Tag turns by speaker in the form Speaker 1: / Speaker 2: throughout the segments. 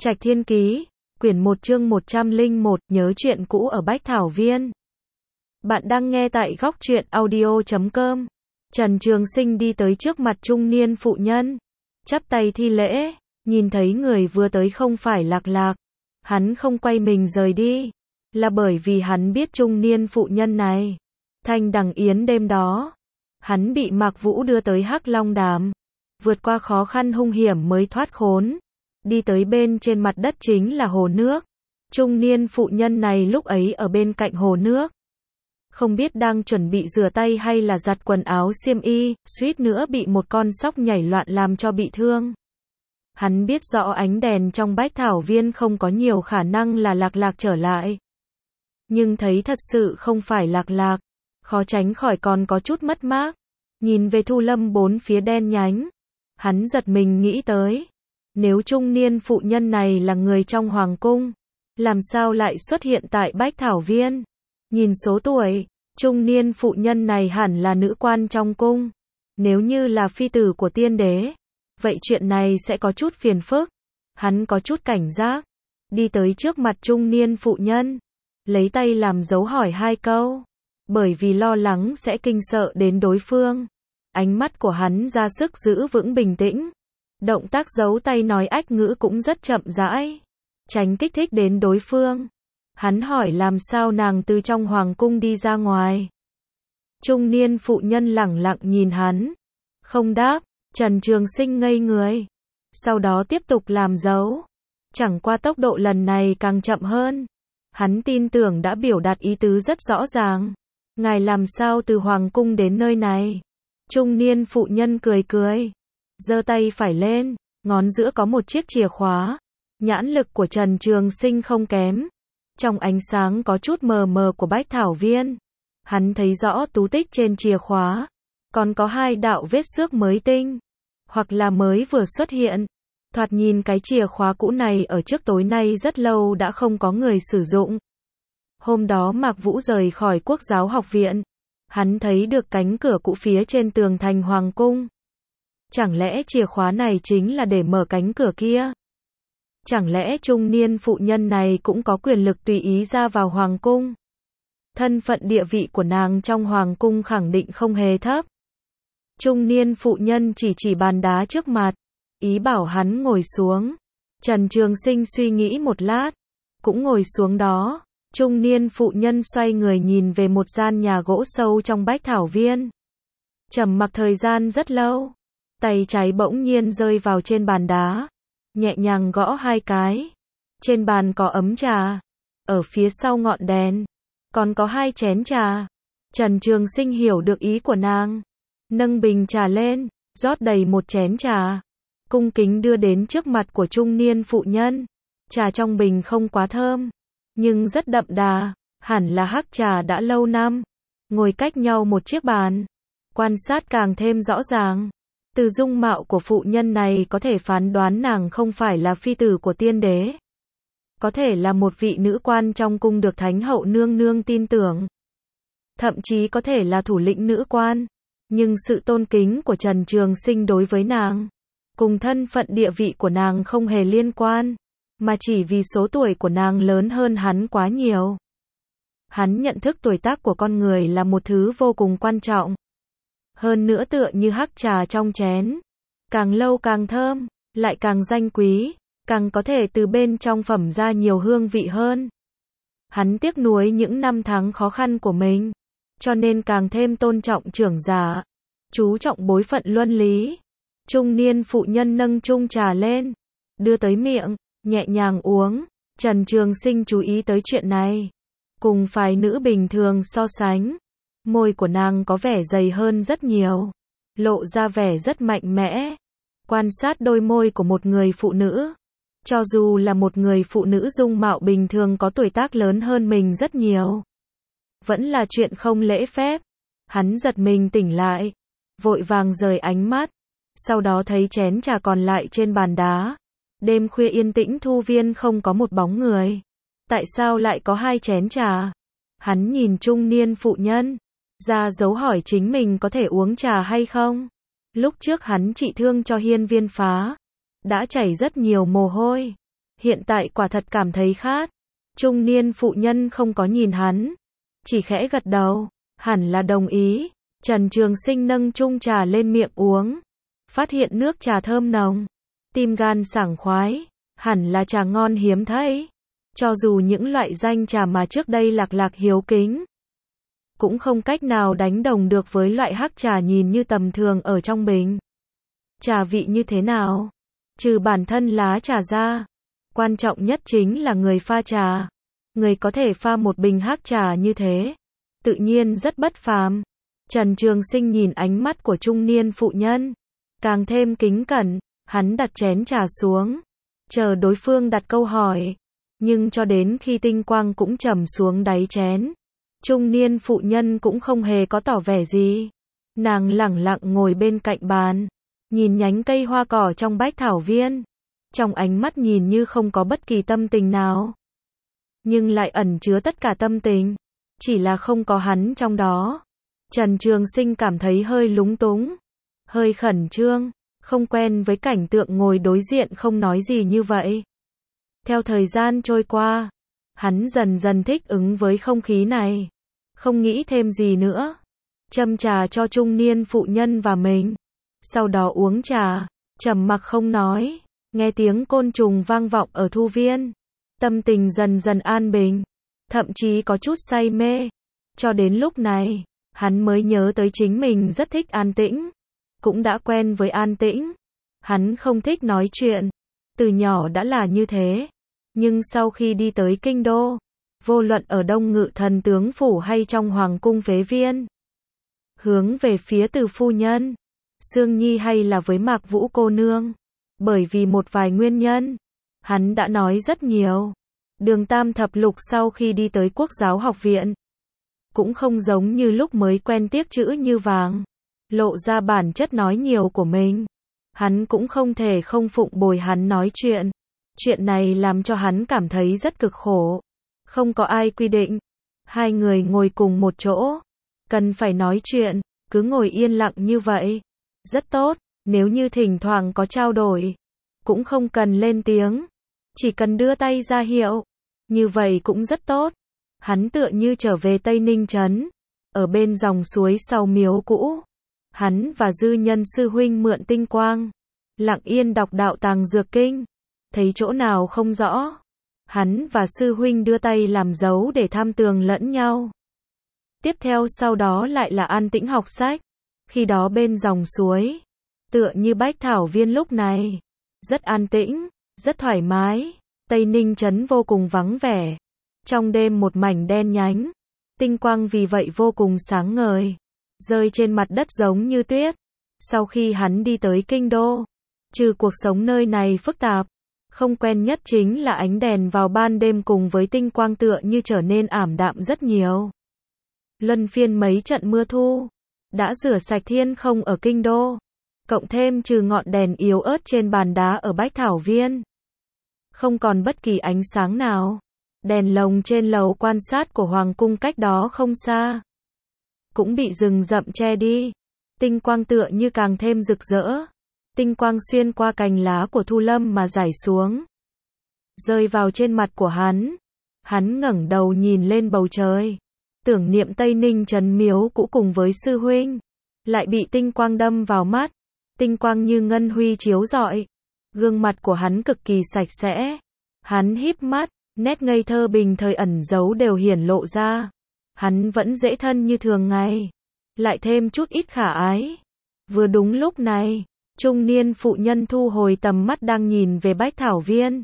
Speaker 1: Trạch Thiên Ký, quyển 1 chương 101, nhớ chuyện cũ ở Bách Thảo Viên. Bạn đang nghe tại góc truyện audio.com. Trần Trường Sinh đi tới trước mặt trung niên phụ nhân, chắp tay thi lễ, nhìn thấy người vừa tới không phải Lạc Lạc. Hắn không quay mình rời đi, là bởi vì hắn biết trung niên phụ nhân này. Thanh Đằng Yến đêm đó, hắn bị Mạc Vũ đưa tới Hắc Long Đàm, vượt qua khó khăn hung hiểm mới thoát khốn. Đi tới bên trên mặt đất chính là hồ nước. Trung niên phụ nhân này lúc ấy ở bên cạnh hồ nước, không biết đang chuẩn bị rửa tay hay là giặt quần áo xiêm y, suýt nữa bị một con sóc nhảy loạn làm cho bị thương. Hắn biết rõ ánh đèn trong Bách Thảo Viên không có nhiều khả năng là Lạc Lạc trở lại. Nhưng thấy thật sự không phải Lạc Lạc, khó tránh khỏi còn có chút mất mát. Nhìn về Thu Lâm bốn phía đen nhánh, hắn giật mình nghĩ tới, nếu trung niên phụ nhân này là người trong hoàng cung, làm sao lại xuất hiện tại Bách Thảo Viên? Nhìn số tuổi, trung niên phụ nhân này hẳn là nữ quan trong cung. Nếu như là phi tử của tiên đế, vậy chuyện này sẽ có chút phiền phức. Hắn có chút cảnh giác, đi tới trước mặt trung niên phụ nhân, lấy tay làm dấu hỏi hai câu, bởi vì lo lắng sẽ kinh sợ đến đối phương. Ánh mắt của hắn ra sức giữ vững bình tĩnh. Động tác giấu tay nói ách ngữ cũng rất chậm rãi, tránh kích thích đến đối phương. Hắn hỏi làm sao nàng từ trong hoàng cung đi ra ngoài. Trung niên phụ nhân lẳng lặng nhìn hắn, không đáp. Trần Trường Sinh ngây người, sau đó tiếp tục làm dấu. Chẳng qua tốc độ lần này càng chậm hơn. Hắn tin tưởng đã biểu đạt ý tứ rất rõ ràng. Ngài làm sao từ hoàng cung đến nơi này? Trung niên phụ nhân cười cười, giơ tay phải lên, ngón giữa có một chiếc chìa khóa. Nhãn lực của Trần Trường Sinh không kém. Trong ánh sáng có chút mờ mờ của Bách Thảo Viên, hắn thấy rõ tú tích trên chìa khóa, còn có hai đạo vết xước mới tinh, hoặc là mới vừa xuất hiện. Thoạt nhìn cái chìa khóa cũ này ở trước tối nay rất lâu đã không có người sử dụng. Hôm đó Mạc Vũ rời khỏi Quốc giáo học viện, hắn thấy được cánh cửa cũ phía trên tường thành hoàng cung. Chẳng lẽ chìa khóa này chính là để mở cánh cửa kia? Chẳng lẽ trung niên phụ nhân này cũng có quyền lực tùy ý ra vào hoàng cung? Thân phận địa vị của nàng trong hoàng cung khẳng định không hề thấp. Trung niên phụ nhân chỉ bàn đá trước mặt, ý bảo hắn ngồi xuống. Trần Trường Sinh suy nghĩ một lát, cũng ngồi xuống đó. Trung niên phụ nhân xoay người nhìn về một gian nhà gỗ sâu trong Bách Thảo Viên. Trầm mặc thời gian rất lâu, tay trái bỗng nhiên rơi vào trên bàn đá, nhẹ nhàng gõ hai cái. Trên bàn có ấm trà, ở phía sau ngọn đèn còn có hai chén trà. Trần Trường Sinh hiểu được ý của nàng, nâng bình trà lên, rót đầy một chén trà, cung kính đưa đến trước mặt của trung niên phụ nhân. Trà trong bình không quá thơm, nhưng rất đậm đà, hẳn là hắc trà đã lâu năm. Ngồi cách nhau một chiếc bàn, quan sát càng thêm rõ ràng. Từ dung mạo của phụ nhân này có thể phán đoán nàng không phải là phi tử của tiên đế, có thể là một vị nữ quan trong cung được Thánh hậu nương nương tin tưởng, thậm chí có thể là thủ lĩnh nữ quan. Nhưng sự tôn kính của Trần Trường Sinh đối với nàng, cùng thân phận địa vị của nàng không hề liên quan, mà chỉ vì số tuổi của nàng lớn hơn hắn quá nhiều. Hắn nhận thức tuổi tác của con người là một thứ vô cùng quan trọng. Hơn nữa tựa như hắc trà trong chén, càng lâu càng thơm, lại càng danh quý, càng có thể từ bên trong phẩm ra nhiều hương vị hơn. Hắn tiếc nuối những năm tháng khó khăn của mình, cho nên càng thêm tôn trọng trưởng giả, chú trọng bối phận luân lý. Trung niên phụ nhân nâng chung trà lên, đưa tới miệng, nhẹ nhàng uống. Trần Trường Sinh chú ý tới chuyện này. Cùng phái nữ bình thường so sánh, môi của nàng có vẻ dày hơn rất nhiều, lộ ra vẻ rất mạnh mẽ. Quan sát đôi môi của một người phụ nữ, cho dù là một người phụ nữ dung mạo bình thường có tuổi tác lớn hơn mình rất nhiều, vẫn là chuyện không lễ phép. Hắn giật mình tỉnh lại, vội vàng rời ánh mắt, sau đó thấy chén trà còn lại trên bàn đá. Đêm khuya yên tĩnh Thu Viên không có một bóng người, tại sao lại có hai chén trà? Hắn nhìn trung niên phụ nhân, ra dấu hỏi chính mình có thể uống trà hay không. Lúc trước hắn trị thương cho Hiên Viên Phá, đã chảy rất nhiều mồ hôi, hiện tại quả thật cảm thấy khát. Trung niên phụ nhân không có nhìn hắn, chỉ khẽ gật đầu, hẳn là đồng ý. Trần Trường Sinh nâng chung trà lên miệng uống, phát hiện nước trà thơm nồng, tim gan sảng khoái, hẳn là trà ngon hiếm thấy. Cho dù những loại danh trà mà trước đây Lạc Lạc hiếu kính, cũng không cách nào đánh đồng được với loại hắc trà nhìn như tầm thường ở trong bình. Trà vị như thế nào? Trừ bản thân lá trà ra, quan trọng nhất chính là người pha trà. Người có thể pha một bình hắc trà như thế, tự nhiên rất bất phàm. Trần Trường Sinh nhìn ánh mắt của trung niên phụ nhân, càng thêm kính cẩn, hắn đặt chén trà xuống, chờ đối phương đặt câu hỏi. Nhưng cho đến khi tinh quang cũng trầm xuống đáy chén, trung niên phụ nhân cũng không hề có tỏ vẻ gì. Nàng lẳng lặng ngồi bên cạnh bàn, nhìn nhánh cây hoa cỏ trong bách thảo viên, trong ánh mắt nhìn như không có bất kỳ tâm tình nào, nhưng lại ẩn chứa tất cả tâm tình, chỉ là không có hắn trong đó. Trần Trường Sinh cảm thấy hơi lúng túng, hơi khẩn trương, không quen với cảnh tượng ngồi đối diện không nói gì như vậy. Theo thời gian trôi qua, hắn dần dần thích ứng với không khí này, không nghĩ thêm gì nữa. Châm trà cho trung niên phụ nhân và mình, sau đó uống trà, trầm mặc không nói, nghe tiếng côn trùng vang vọng ở thu viên. Tâm tình dần dần an bình, thậm chí có chút say mê. Cho đến lúc này, hắn mới nhớ tới chính mình rất thích an tĩnh, cũng đã quen với an tĩnh. Hắn không thích nói chuyện, từ nhỏ đã là như thế. Nhưng sau khi đi tới kinh đô, vô luận ở Đông Ngự Thần tướng phủ hay trong Hoàng cung Phế Viên, hướng về phía Từ phu nhân, Sương Nhi hay là với Mạc Vũ cô nương, bởi vì một vài nguyên nhân, hắn đã nói rất nhiều. Đường Tam Thập Lục sau khi đi tới Quốc giáo học viện, cũng không giống như lúc mới quen tiếc chữ như vàng, lộ ra bản chất nói nhiều của mình. Hắn cũng không thể không phụng bồi hắn nói chuyện. Chuyện này làm cho hắn cảm thấy rất cực khổ. Không có ai quy định hai người ngồi cùng một chỗ cần phải nói chuyện, cứ ngồi yên lặng như vậy rất tốt. Nếu như thỉnh thoảng có trao đổi, cũng không cần lên tiếng, chỉ cần đưa tay ra hiệu, như vậy cũng rất tốt. Hắn tựa như trở về Tây Ninh trấn, ở bên dòng suối sau miếu cũ. Hắn và Dư Nhân sư huynh mượn tinh quang, lặng yên đọc đạo tàng dược kinh, thấy chỗ nào không rõ, hắn và sư huynh đưa tay làm dấu để tham tường lẫn nhau. Tiếp theo sau đó lại là an tĩnh học sách. Khi đó bên dòng suối, tựa như bách thảo viên lúc này, rất an tĩnh, rất thoải mái. Tây Ninh trấn vô cùng vắng vẻ, trong đêm một mảnh đen nhánh, tinh quang vì vậy vô cùng sáng ngời, rơi trên mặt đất giống như tuyết. Sau khi hắn đi tới kinh đô, trừ cuộc sống nơi này phức tạp, không quen nhất chính là ánh đèn vào ban đêm cùng với tinh quang tựa như trở nên ảm đạm rất nhiều. Luân phiên mấy trận mưa thu, đã rửa sạch thiên không ở kinh đô, cộng thêm trừ ngọn đèn yếu ớt trên bàn đá ở bách thảo viên, không còn bất kỳ ánh sáng nào. Đèn lồng trên lầu quan sát của hoàng cung cách đó không xa, cũng bị rừng rậm che đi, tinh quang tựa như càng thêm rực rỡ. Tinh quang xuyên qua cành lá của Thu Lâm mà rải xuống, rơi vào trên mặt của hắn. Hắn ngẩng đầu nhìn lên bầu trời, tưởng niệm Tây Ninh trấn miếu cũ cùng với sư huynh, lại bị tinh quang đâm vào mắt. Tinh quang như ngân huy chiếu rọi, gương mặt của hắn cực kỳ sạch sẽ. Hắn híp mắt, nét ngây thơ bình thời ẩn giấu đều hiển lộ ra. Hắn vẫn dễ thân như thường ngày, lại thêm chút ít khả ái. Vừa đúng lúc này, trung niên phụ nhân thu hồi tầm mắt đang nhìn về bách thảo viên.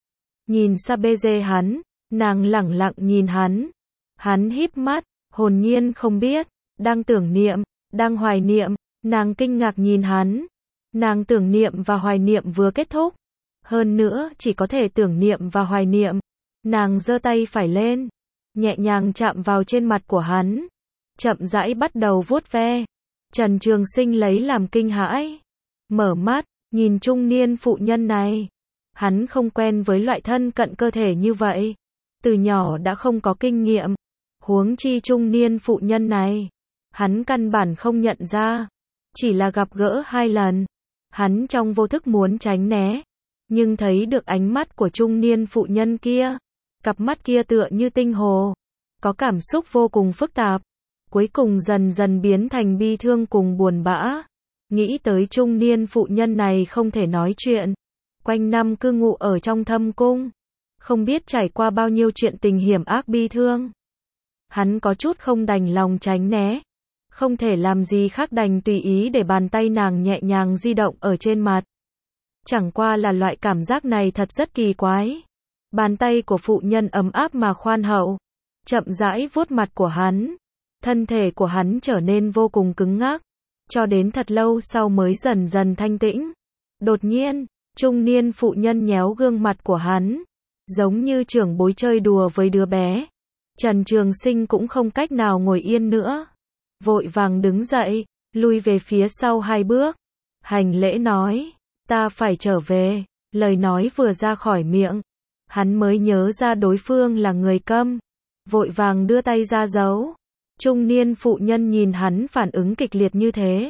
Speaker 1: Nhìn xa bê dê hắn, nàng lẳng lặng nhìn hắn. Hắn híp mắt, hồn nhiên không biết, đang tưởng niệm, đang hoài niệm. Nàng kinh ngạc nhìn hắn. Nàng tưởng niệm và hoài niệm vừa kết thúc. Hơn nữa, chỉ có thể tưởng niệm và hoài niệm. Nàng giơ tay phải lên, nhẹ nhàng chạm vào trên mặt của hắn, chậm rãi bắt đầu vuốt ve. Trần Trường Sinh lấy làm kinh hãi, mở mắt, nhìn trung niên phụ nhân này. Hắn không quen với loại thân cận cơ thể như vậy, từ nhỏ đã không có kinh nghiệm, huống chi trung niên phụ nhân này, hắn căn bản không nhận ra, chỉ là gặp gỡ 2 lần. Hắn trong vô thức muốn tránh né, Nhưng thấy được ánh mắt của trung niên phụ nhân kia, cặp mắt kia tựa như tinh hồ, có cảm xúc vô cùng phức tạp, cuối cùng dần dần biến thành bi thương cùng buồn bã. Nghĩ tới trung niên phụ nhân này không thể nói chuyện, quanh năm cư ngụ ở trong thâm cung, không biết trải qua bao nhiêu chuyện tình hiểm ác bi thương. Hắn có chút không đành lòng tránh né, không thể làm gì khác đành tùy ý để bàn tay nàng nhẹ nhàng di động ở trên mặt. Chẳng qua là loại cảm giác này thật rất kỳ quái. Bàn tay của phụ nhân ấm áp mà khoan hậu, chậm rãi vuốt mặt của hắn. Thân thể của hắn trở nên vô cùng cứng ngắc, cho đến thật lâu sau mới dần dần thanh tĩnh. Đột nhiên, trung niên phụ nhân nhéo gương mặt của hắn, giống như trưởng bối chơi đùa với đứa bé. Trần Trường Sinh cũng không cách nào ngồi yên nữa, vội vàng đứng dậy, lui về phía sau 2 bước, hành lễ nói, ta phải trở về. Lời nói vừa ra khỏi miệng, hắn mới nhớ ra đối phương là người Câm, vội vàng đưa tay ra giấu. Trung niên phụ nhân nhìn hắn phản ứng kịch liệt như thế,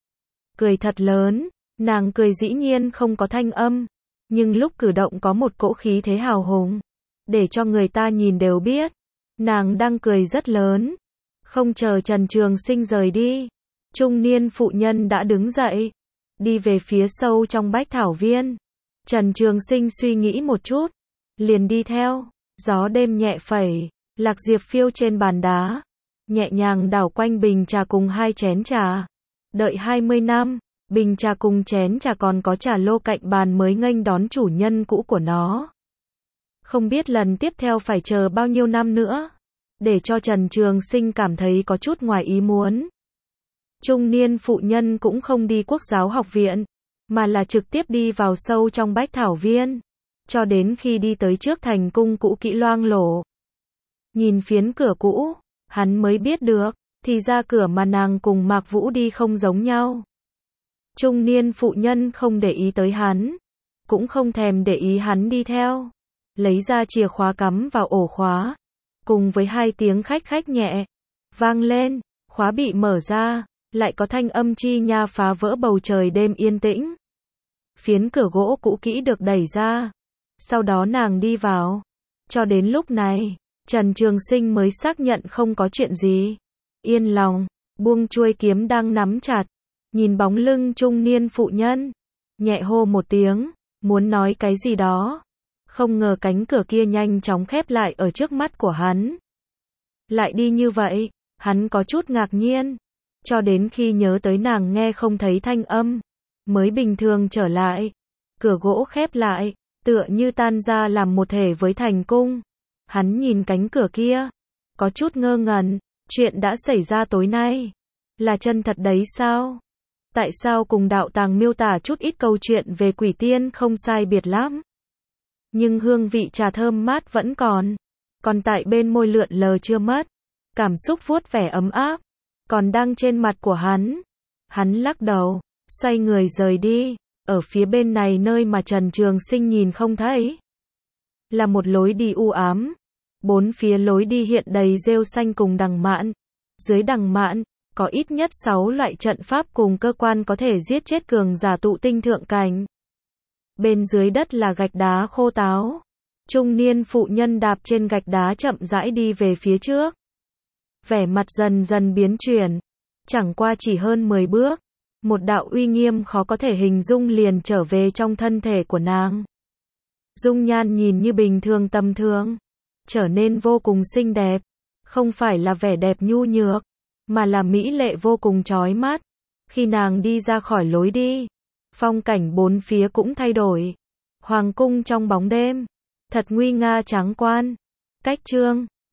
Speaker 1: cười thật lớn. Nàng cười dĩ nhiên không có thanh âm, nhưng lúc cử động có một cỗ khí thế hào hùng, để cho người ta nhìn đều biết nàng đang cười rất lớn. Không chờ Trần Trường Sinh rời đi, trung niên phụ nhân đã đứng dậy, đi về phía sâu trong Bách Thảo Viên. Trần Trường Sinh suy nghĩ một chút, liền đi theo. Gió đêm nhẹ phẩy, lạc diệp phiêu trên bàn đá, nhẹ nhàng đảo quanh bình trà cùng 2 chén trà. Đợi 20 năm, bình trà cùng chén trà còn có trà lô cạnh bàn mới nghênh đón chủ nhân cũ của nó. Không biết lần tiếp theo phải chờ bao nhiêu năm nữa, để cho Trần Trường Sinh cảm thấy có chút ngoài ý muốn. Trung niên phụ nhân cũng không đi Quốc giáo học viện, mà là trực tiếp đi vào sâu trong Bách Thảo Viên, cho đến khi đi tới trước thành cung cũ kỹ loang lổ. Nhìn phiến cửa cũ, hắn mới biết được, thì ra cửa mà nàng cùng Mạc Vũ đi không giống nhau. Trung niên phụ nhân không để ý tới hắn, cũng không thèm để ý hắn đi theo, lấy ra chìa khóa cắm vào ổ khóa, cùng với 2 tiếng khách khách nhẹ vang lên, khóa bị mở ra, lại có thanh âm chi nha phá vỡ bầu trời đêm yên tĩnh. Phiến cửa gỗ cũ kỹ được đẩy ra, sau đó nàng đi vào. Cho đến lúc này, Trần Trường Sinh mới xác nhận không có chuyện gì, yên lòng, buông chuôi kiếm đang nắm chặt, nhìn bóng lưng trung niên phụ nhân, nhẹ hô một tiếng, muốn nói cái gì đó. Không ngờ cánh cửa kia nhanh chóng khép lại ở trước mắt của hắn. Lại đi như vậy, hắn có chút ngạc nhiên, cho đến khi nhớ tới nàng nghe không thấy thanh âm, mới bình thường trở lại. Cửa gỗ khép lại, tựa như tan ra làm một thể với thành cung. Hắn nhìn cánh cửa kia, có chút ngơ ngẩn, chuyện đã xảy ra tối nay, là chân thật đấy sao? Tại sao cùng đạo tàng miêu tả chút ít câu chuyện về quỷ tiên không sai biệt lắm? Nhưng hương vị trà thơm mát vẫn còn tại bên môi lượn lờ chưa mất, cảm xúc vuốt vẻ ấm áp, còn đang trên mặt của hắn. Hắn lắc đầu, xoay người rời đi, ở phía bên này nơi mà Trần Trường Sinh nhìn không thấy, là một lối đi u ám, 4 phía lối đi hiện đầy rêu xanh cùng đằng mạn, dưới đằng mạn, có ít nhất 6 loại trận pháp cùng cơ quan có thể giết chết cường giả tụ tinh thượng cảnh. Bên dưới đất là gạch đá khô táo. Trung niên phụ nhân đạp trên gạch đá chậm rãi đi về phía trước. Vẻ mặt dần dần biến chuyển. Chẳng qua chỉ hơn 10 bước, một đạo uy nghiêm khó có thể hình dung liền trở về trong thân thể của nàng. Dung nhan nhìn như bình thường tầm thường, trở nên vô cùng xinh đẹp. Không phải là vẻ đẹp nhu nhược, mà là mỹ lệ vô cùng chói mắt. Khi nàng đi ra khỏi lối đi, phong cảnh 4 phía cũng thay đổi. Hoàng cung trong bóng đêm, thật nguy nga tráng quan. Cách chương